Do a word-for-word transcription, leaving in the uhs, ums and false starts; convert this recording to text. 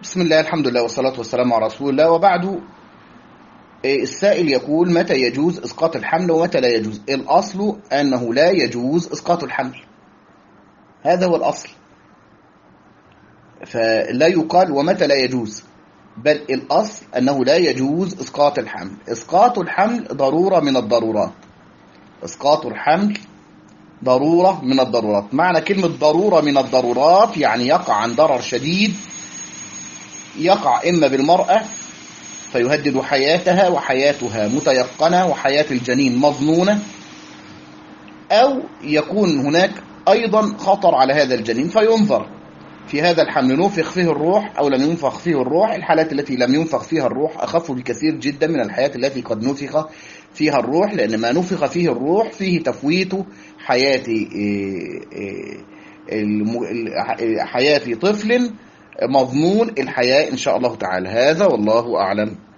بسم الله، الحمد لله والصلاة والسلام على رسول الله، وبعد. السائل يقول: متى يجوز إسقاط الحمل ومتى لا يجوز؟ الأصل أنه لا يجوز إسقاط الحمل، هذا هو الأصل، فلا يقال ومتى لا يجوز، بل الأصل أنه لا يجوز إسقاط الحمل. إسقاط الحمل ضرورة من الضرورات، إسقاط الحمل ضرورة من الضرورات. معنى كلمة ضرورة من الضرورات يعني يقع عن ضرر شديد، يقع إما بالمرأة فيهدد حياتها وحياتها متيقنة وحياة الجنين مظنونة، أو يكون هناك أيضا خطر على هذا الجنين فينظر في هذا الحمل نفخ فيه الروح أو لم ينفخ فيه الروح. الحالات التي لم ينفخ فيها الروح أخف بكثير جدا من الحالات التي قد نفخ فيها الروح، لأن ما نفخ فيه الروح فيه تفويت حياة حياة طفل مضمون الحياة إن شاء الله تعالى. هذا والله أعلم.